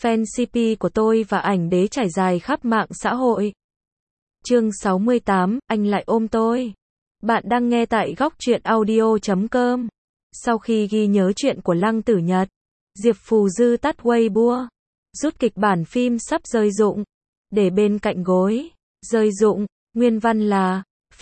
fan CP của tôi và ảnh đế trải dài khắp mạng xã hội. Chương 68, anh lại ôm tôi. Bạn đang nghe tại góc truyện audio.com. Sau khi ghi nhớ chuyện của Lăng Tử Nhật, Diệp Phù Dư tắt Weibo, rút kịch bản phim sắp rơi rụng, để bên cạnh gối. Rơi rụng, nguyên văn là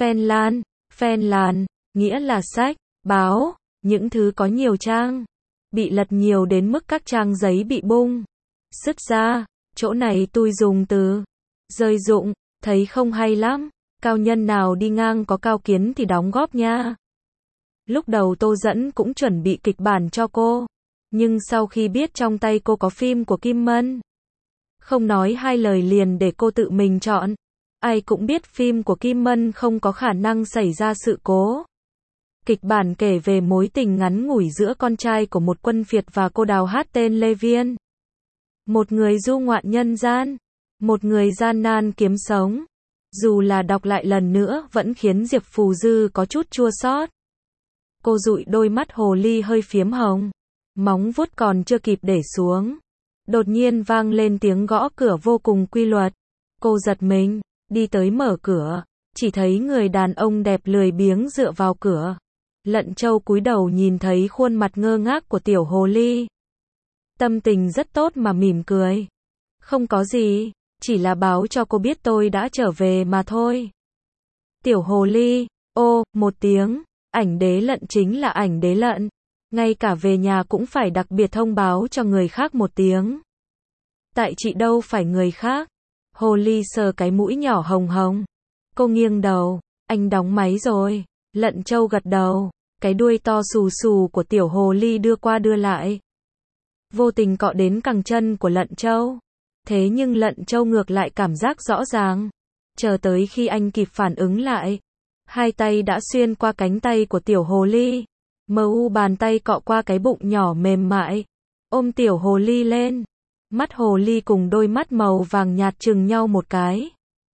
fan lan, nghĩa là sách, báo, những thứ có nhiều trang, bị lật nhiều đến mức các trang giấy bị bung. Sứt ra, chỗ này tôi dùng từ rơi rụng, thấy không hay lắm. Cao nhân nào đi ngang có cao kiến thì đóng góp nha. Lúc đầu Tô Dẫn cũng chuẩn bị kịch bản cho cô, nhưng sau khi biết trong tay cô có phim của Kim Mân, không nói hai lời liền để cô tự mình chọn. Ai cũng biết phim của Kim Mân không có khả năng xảy ra sự cố. Kịch bản kể về mối tình ngắn ngủi giữa con trai của một quân Việt và cô đào hát tên Lê Viên. Một người du ngoạn nhân gian, một người gian nan kiếm sống. Dù là đọc lại lần nữa vẫn khiến Diệp Phù Dư có chút chua xót. Cô dụi đôi mắt hồ ly hơi phiếm hồng, móng vuốt còn chưa kịp để xuống, đột nhiên vang lên tiếng gõ cửa vô cùng quy luật. Cô giật mình, đi tới mở cửa, chỉ thấy người đàn ông đẹp lười biếng dựa vào cửa. Lận Châu cúi đầu nhìn thấy khuôn mặt ngơ ngác của tiểu hồ ly. Tâm tình rất tốt mà mỉm cười. Không có gì, chỉ là báo cho cô biết tôi đã trở về mà thôi. Tiểu hồ ly, ô, một tiếng, ảnh đế Lận chính là ảnh đế Lận. Ngay cả về nhà cũng phải đặc biệt thông báo cho người khác một tiếng. Tại chị đâu phải người khác. Hồ ly sờ cái mũi nhỏ hồng hồng. Cô nghiêng đầu, anh đóng máy rồi. Lận Châu gật đầu, cái đuôi to xù xù của tiểu hồ ly đưa qua đưa lại. Vô tình cọ đến cẳng chân của Lận Châu. Thế nhưng Lận Châu ngược lại cảm giác rõ ràng. Chờ tới khi anh kịp phản ứng lại, hai tay đã xuyên qua cánh tay của tiểu hồ ly. Mu bàn tay cọ qua cái bụng nhỏ mềm mại, ôm tiểu hồ ly lên. Mắt hồ ly cùng đôi mắt màu vàng nhạt chừng nhau một cái.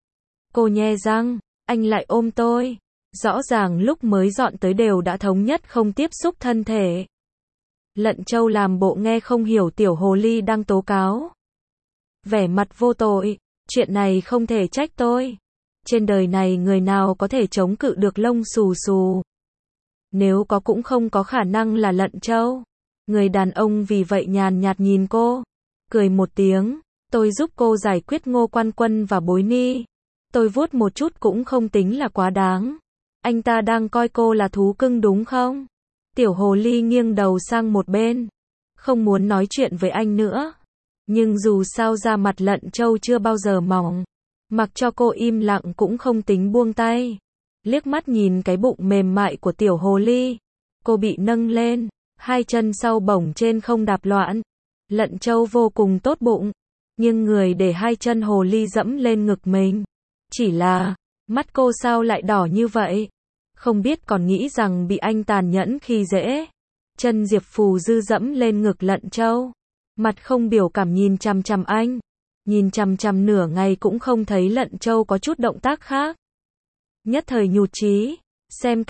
Cô nhe răng, anh lại ôm tôi. Rõ ràng lúc mới dọn tới đều đã thống nhất không tiếp xúc thân thể. Lận Châu làm bộ nghe không hiểu tiểu hồ ly đang tố cáo. Vẻ mặt vô tội, chuyện này không thể trách tôi. Trên đời này người nào có thể chống cự được lông xù xù. Nếu có cũng không có khả năng là Lận Châu. Người đàn ông vì vậy nhàn nhạt nhìn cô, cười một tiếng, tôi giúp cô giải quyết Ngô Quan Quân và Bối Ni. Tôi vuốt một chút cũng không tính là quá đáng. Anh ta đang coi cô là thú cưng đúng không? Tiểu hồ ly nghiêng đầu sang một bên, không muốn nói chuyện với anh nữa. Nhưng dù sao da mặt Lận Châu chưa bao giờ mỏng, mặc cho cô im lặng cũng không tính buông tay. Liếc mắt nhìn cái bụng mềm mại của tiểu hồ ly, cô bị nâng lên, hai chân sau bổng trên không đạp loạn. Lận Châu vô cùng tốt bụng, nhưng người để hai chân hồ ly dẫm lên ngực mình. Chỉ là, mắt cô sao lại đỏ như vậy? Không biết còn nghĩ rằng bị anh tàn nhẫn khi dễ. Chân Diệp Phù Dư dẫm lên ngực Lận Châu, mặt không biểu cảm nhìn chằm chằm anh. Nhìn chằm chằm nửa ngày cũng không thấy Lận Châu có chút động tác khác. Nhất thời nhụt chí, xem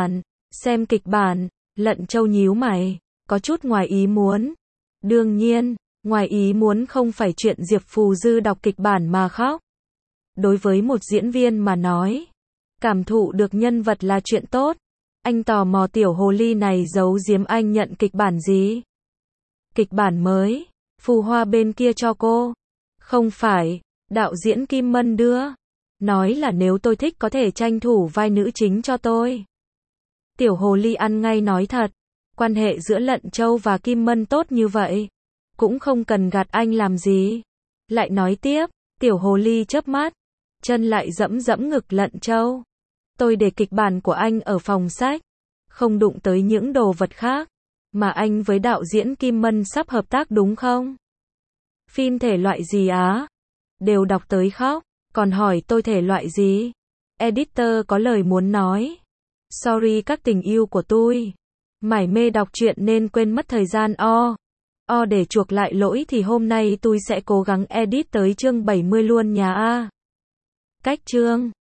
kịch bản, Lận Châu nhíu mày, có chút ngoài ý muốn. Đương nhiên, ngoài ý muốn không phải chuyện Diệp Phù Dư đọc kịch bản mà khóc. Đối với một diễn viên mà nói, cảm thụ được nhân vật là chuyện tốt. Anh tò mò tiểu hồ ly này giấu giếm anh nhận kịch bản gì? Kịch bản mới, Phù Hoa bên kia cho cô. Không phải, đạo diễn Kim Mân đưa. Nói là nếu tôi thích có thể tranh thủ vai nữ chính cho tôi. Tiểu hồ ly ăn ngay nói thật. Quan hệ giữa Lận Châu và Kim Mân tốt như vậy, cũng không cần gạt anh làm gì. Lại nói tiếp, tiểu hồ ly chớp mắt, chân lại dẫm dẫm ngực Lận Châu. Tôi để kịch bản của anh ở phòng sách, không đụng tới những đồ vật khác. Mà anh với đạo diễn Kim Mân sắp hợp tác đúng không? Phim thể loại gì á? Đều đọc tới khóc, còn hỏi tôi thể loại gì? Editor có lời muốn nói. Sorry các tình yêu của tôi. Mải mê đọc truyện nên quên mất thời gian để chuộc lại lỗi thì hôm nay tôi sẽ cố gắng edit tới chương 70 luôn nhà a. Cách chương